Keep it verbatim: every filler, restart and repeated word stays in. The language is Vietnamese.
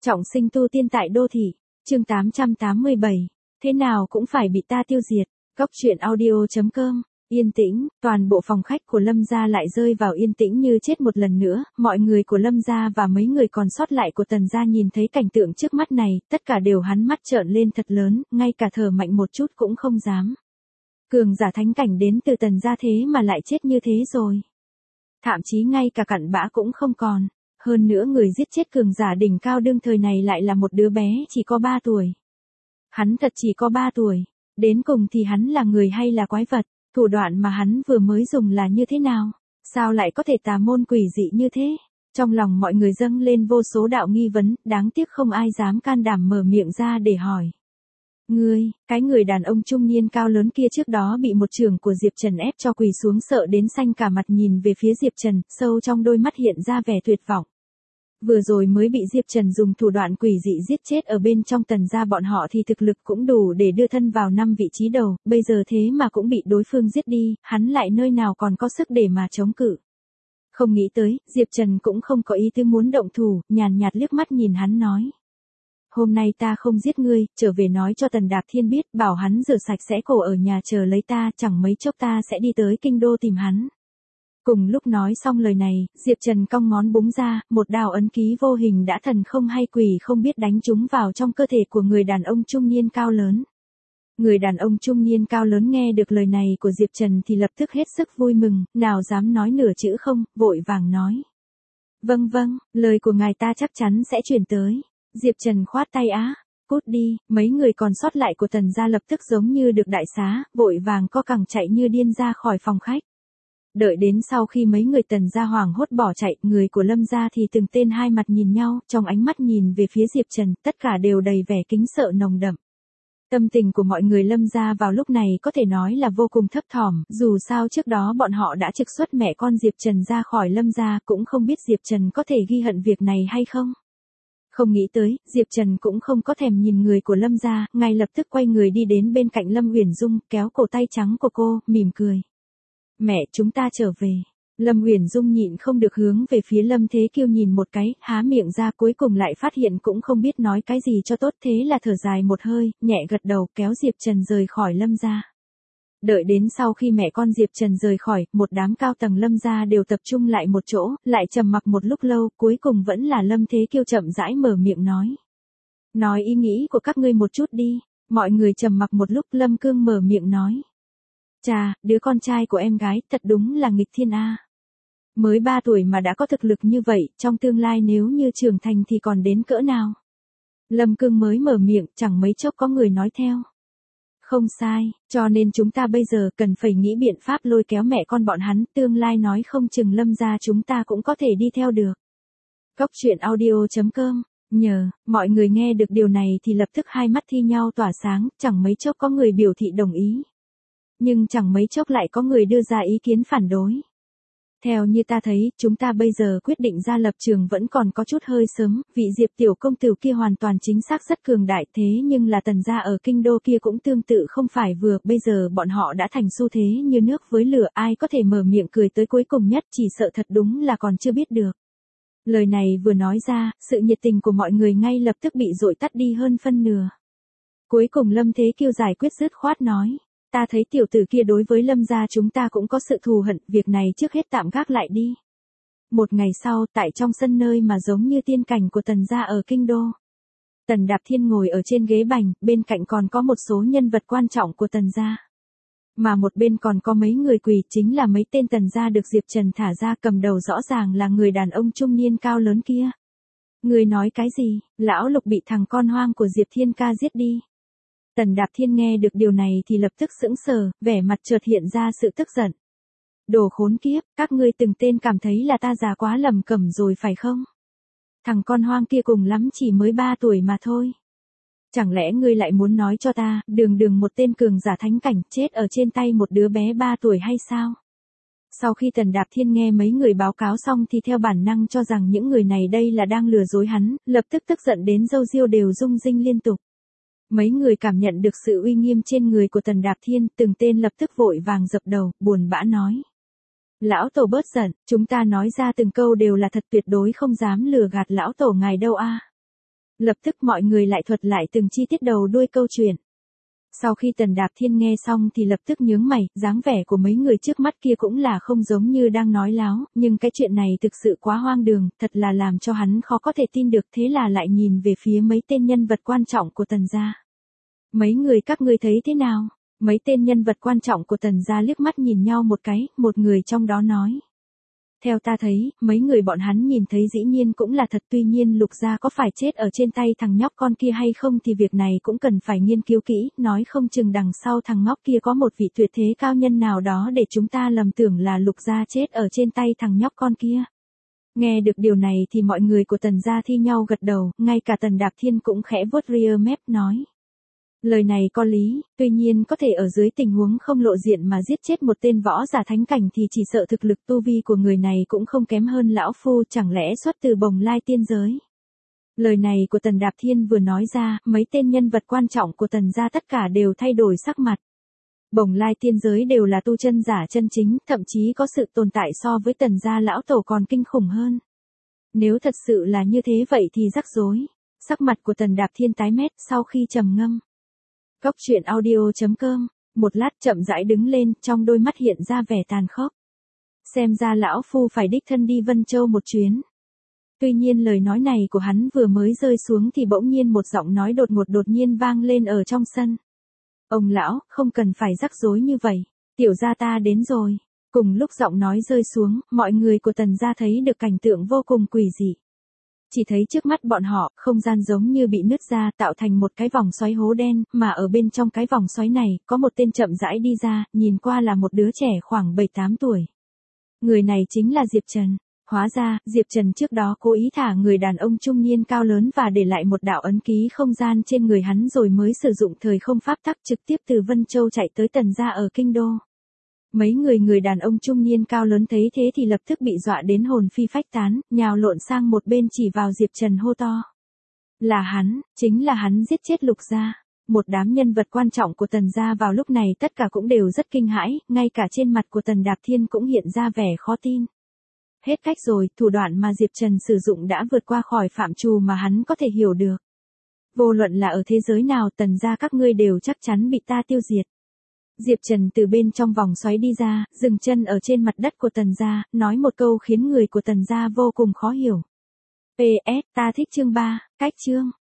Trọng sinh tu tiên tại đô thị, chương tám trăm tám mươi bảy, thế nào cũng phải bị ta tiêu diệt. Góc truyện audio chấm com. Yên tĩnh, toàn bộ phòng khách của Lâm gia lại rơi vào yên tĩnh như chết một lần nữa, mọi người của Lâm gia và mấy người còn sót lại của Tần gia nhìn thấy cảnh tượng trước mắt này, tất cả đều hắn mắt trợn lên thật lớn, ngay cả thở mạnh một chút cũng không dám. Cường giả thánh cảnh đến từ Tần gia thế mà lại chết như thế rồi. Thậm chí ngay cả cặn bã cũng không còn. Hơn nữa người giết chết cường giả đỉnh cao đương thời này lại là một đứa bé chỉ có ba tuổi. Hắn thật chỉ có ba tuổi. Đến cùng thì hắn là người hay là quái vật? Thủ đoạn mà hắn vừa mới dùng là như thế nào? Sao lại có thể tà môn quỷ dị như thế? Trong lòng mọi người dâng lên vô số đạo nghi vấn, đáng tiếc không ai dám can đảm mở miệng ra để hỏi. Ngươi, cái người đàn ông trung niên cao lớn kia trước đó bị một chưởng của Diệp Trần ép cho quỳ xuống sợ đến xanh cả mặt nhìn về phía Diệp Trần, sâu trong đôi mắt hiện ra vẻ tuyệt vọng. Vừa rồi mới bị Diệp Trần dùng thủ đoạn quỷ dị giết chết ở bên trong Tần gia bọn họ thì thực lực cũng đủ để đưa thân vào năm vị trí đầu, bây giờ thế mà cũng bị đối phương giết đi, hắn lại nơi nào còn có sức để mà chống cự. Không nghĩ tới, Diệp Trần cũng không có ý tư muốn động thủ, nhàn nhạt liếc mắt nhìn hắn nói. Hôm nay ta không giết ngươi, trở về nói cho Tần Đạp Thiên biết, bảo hắn rửa sạch sẽ cổ ở nhà chờ lấy ta, chẳng mấy chốc ta sẽ đi tới kinh đô tìm hắn. Cùng lúc nói xong lời này, Diệp Trần cong ngón búng ra, một đạo ấn ký vô hình đã thần không hay quỷ không biết đánh trúng vào trong cơ thể của người đàn ông trung niên cao lớn. Người đàn ông trung niên cao lớn nghe được lời này của Diệp Trần thì lập tức hết sức vui mừng, nào dám nói nửa chữ không, vội vàng nói. Vâng vâng, lời của ngài ta chắc chắn sẽ truyền tới. Diệp Trần khoát tay á, cút đi, mấy người còn sót lại của Tần gia lập tức giống như được đại xá, vội vàng co cẳng chạy như điên ra khỏi phòng khách. Đợi đến sau khi mấy người Tần gia hoảng hốt bỏ chạy, người của Lâm gia thì từng tên hai mặt nhìn nhau, trong ánh mắt nhìn về phía Diệp Trần, tất cả đều đầy vẻ kính sợ nồng đậm. Tâm tình của mọi người Lâm gia vào lúc này có thể nói là vô cùng thấp thỏm, dù sao trước đó bọn họ đã trục xuất mẹ con Diệp Trần ra khỏi Lâm gia, cũng không biết Diệp Trần có thể ghi hận việc này hay không. Không nghĩ tới, Diệp Trần cũng không có thèm nhìn người của Lâm gia, ngay lập tức quay người đi đến bên cạnh Lâm Uyển Dung, kéo cổ tay trắng của cô, mỉm cười. Mẹ, chúng ta trở về. Lâm Uyển Dung nhịn không được hướng về phía Lâm Thế Kiêu nhìn một cái, há miệng ra cuối cùng lại phát hiện cũng không biết nói cái gì cho tốt, thế là thở dài một hơi, nhẹ gật đầu kéo Diệp Trần rời khỏi Lâm gia. Đợi đến sau khi mẹ con Diệp Trần rời khỏi, một đám cao tầng Lâm gia đều tập trung lại một chỗ, lại trầm mặc một lúc lâu, cuối cùng vẫn là Lâm Thế Kiêu chậm rãi mở miệng nói. Nói ý nghĩ của các ngươi một chút đi. Mọi người trầm mặc một lúc, Lâm Cương mở miệng nói. Chà, đứa con trai của em gái thật đúng là nghịch thiên a. Mới ba tuổi mà đã có thực lực như vậy, trong tương lai nếu như trưởng thành thì còn đến cỡ nào. Lâm Cương mới mở miệng, chẳng mấy chốc có người nói theo. Không sai, cho nên chúng ta bây giờ cần phải nghĩ biện pháp lôi kéo mẹ con bọn hắn, tương lai nói không chừng Lâm gia chúng ta cũng có thể đi theo được. Góc truyện audio chấm com. Nhờ, mọi người nghe được điều này thì lập tức hai mắt thi nhau tỏa sáng, chẳng mấy chốc có người biểu thị đồng ý. Nhưng chẳng mấy chốc lại có người đưa ra ý kiến phản đối. Theo như ta thấy, chúng ta bây giờ quyết định ra lập trường vẫn còn có chút hơi sớm, vị Diệp tiểu công tử kia hoàn toàn chính xác rất cường đại, thế nhưng là Tần gia ở kinh đô kia cũng tương tự không phải vừa, bây giờ bọn họ đã thành xu thế như nước với lửa, ai có thể mở miệng cười tới cuối cùng nhất, chỉ sợ thật đúng là còn chưa biết được. Lời này vừa nói ra, sự nhiệt tình của mọi người ngay lập tức bị dội tắt đi hơn phân nửa. Cuối cùng Lâm Thế Kiêu giải quyết dứt khoát nói. Ta thấy tiểu tử kia đối với Lâm gia chúng ta cũng có sự thù hận, việc này trước hết tạm gác lại đi. Một ngày sau, tại trong sân nơi mà giống như tiên cảnh của Tần gia ở kinh đô. Tần Đạp Thiên ngồi ở trên ghế bành, bên cạnh còn có một số nhân vật quan trọng của Tần gia. Mà một bên còn có mấy người quỳ, chính là mấy tên Tần gia được Diệp Trần thả ra, cầm đầu rõ ràng là người đàn ông trung niên cao lớn kia. Người nói cái gì, lão Lục bị thằng con hoang của Diệp Thiên ca giết đi. Tần Đạp Thiên nghe được điều này thì lập tức sững sờ, vẻ mặt chợt hiện ra sự tức giận. Đồ khốn kiếp, các ngươi từng tên cảm thấy là ta già quá lầm cẩm rồi phải không? Thằng con hoang kia cùng lắm chỉ mới ba tuổi mà thôi. Chẳng lẽ ngươi lại muốn nói cho ta, đường đường một tên cường giả thánh cảnh chết ở trên tay một đứa bé ba tuổi hay sao? Sau khi Tần Đạp Thiên nghe mấy người báo cáo xong thì theo bản năng cho rằng những người này đây là đang lừa dối hắn, lập tức tức giận đến râu ria đều rung rinh liên tục. Mấy người cảm nhận được sự uy nghiêm trên người của Tần Đạp Thiên, từng tên lập tức vội vàng dập đầu, buồn bã nói. Lão tổ bớt giận, chúng ta nói ra từng câu đều là thật, tuyệt đối không dám lừa gạt lão tổ ngài đâu a. Lập tức mọi người lại thuật lại từng chi tiết đầu đuôi câu chuyện. Sau khi Tần Đạp Thiên nghe xong thì lập tức nhướng mày, dáng vẻ của mấy người trước mắt kia cũng là không giống như đang nói láo, nhưng cái chuyện này thực sự quá hoang đường, thật là làm cho hắn khó có thể tin được, thế là lại nhìn về phía mấy tên nhân vật quan trọng của Tần gia. Mấy người các ngươi thấy thế nào? Mấy tên nhân vật quan trọng của Tần gia liếc mắt nhìn nhau một cái, một người trong đó nói. Theo ta thấy, mấy người bọn hắn nhìn thấy dĩ nhiên cũng là thật, tuy nhiên Lục gia có phải chết ở trên tay thằng nhóc con kia hay không thì việc này cũng cần phải nghiên cứu kỹ, nói không chừng đằng sau thằng ngốc kia có một vị tuyệt thế cao nhân nào đó để chúng ta lầm tưởng là Lục gia chết ở trên tay thằng nhóc con kia. Nghe được điều này thì mọi người của Tần gia thi nhau gật đầu, ngay cả Tần Đạp Thiên cũng khẽ vuốt ria mép nói. Lời này có lý, tuy nhiên có thể ở dưới tình huống không lộ diện mà giết chết một tên võ giả thánh cảnh thì chỉ sợ thực lực tu vi của người này cũng không kém hơn lão phu, chẳng lẽ xuất từ Bồng Lai tiên giới. Lời này của Tần Đạp Thiên vừa nói ra, mấy tên nhân vật quan trọng của Tần gia tất cả đều thay đổi sắc mặt. Bồng Lai tiên giới đều là tu chân giả chân chính, thậm chí có sự tồn tại so với Tần gia lão tổ còn kinh khủng hơn. Nếu thật sự là như thế vậy thì rắc rối. Sắc mặt của Tần Đạp Thiên tái mét sau khi trầm ngâm. Góc truyện audio chấm com, một lát chậm rãi đứng lên, trong đôi mắt hiện ra vẻ tàn khốc. Xem ra lão phu phải đích thân đi Vân Châu một chuyến. Tuy nhiên lời nói này của hắn vừa mới rơi xuống thì bỗng nhiên một giọng nói đột ngột đột nhiên vang lên ở trong sân. Ông lão, không cần phải rắc rối như vậy, tiểu gia ta đến rồi. Cùng lúc giọng nói rơi xuống, mọi người của Tần gia thấy được cảnh tượng vô cùng quỷ dị. Chỉ thấy trước mắt bọn họ, không gian giống như bị nứt ra tạo thành một cái vòng xoáy hố đen, mà ở bên trong cái vòng xoáy này, có một tên chậm rãi đi ra, nhìn qua là một đứa trẻ khoảng bảy tám tuổi. Người này chính là Diệp Trần. Hóa ra, Diệp Trần trước đó cố ý thả người đàn ông trung niên cao lớn và để lại một đạo ấn ký không gian trên người hắn rồi mới sử dụng thời không pháp tắc trực tiếp từ Vân Châu chạy tới Tần gia ở Kinh Đô. Mấy người người đàn ông trung niên cao lớn thấy thế thì lập tức bị dọa đến hồn phi phách tán, nhào lộn sang một bên chỉ vào Diệp Trần hô to. Là hắn, chính là hắn giết chết Lục gia. Một đám nhân vật quan trọng của Tần gia vào lúc này tất cả cũng đều rất kinh hãi, ngay cả trên mặt của Tần Đạp Thiên cũng hiện ra vẻ khó tin. Hết cách rồi, thủ đoạn mà Diệp Trần sử dụng đã vượt qua khỏi phạm trù mà hắn có thể hiểu được. Vô luận là ở thế giới nào, Tần gia các ngươi đều chắc chắn bị ta tiêu diệt. Diệp Trần từ bên trong vòng xoáy đi ra, dừng chân ở trên mặt đất của Tần gia, nói một câu khiến người của Tần gia vô cùng khó hiểu. pê ét, ta thích chương ba, cách chương.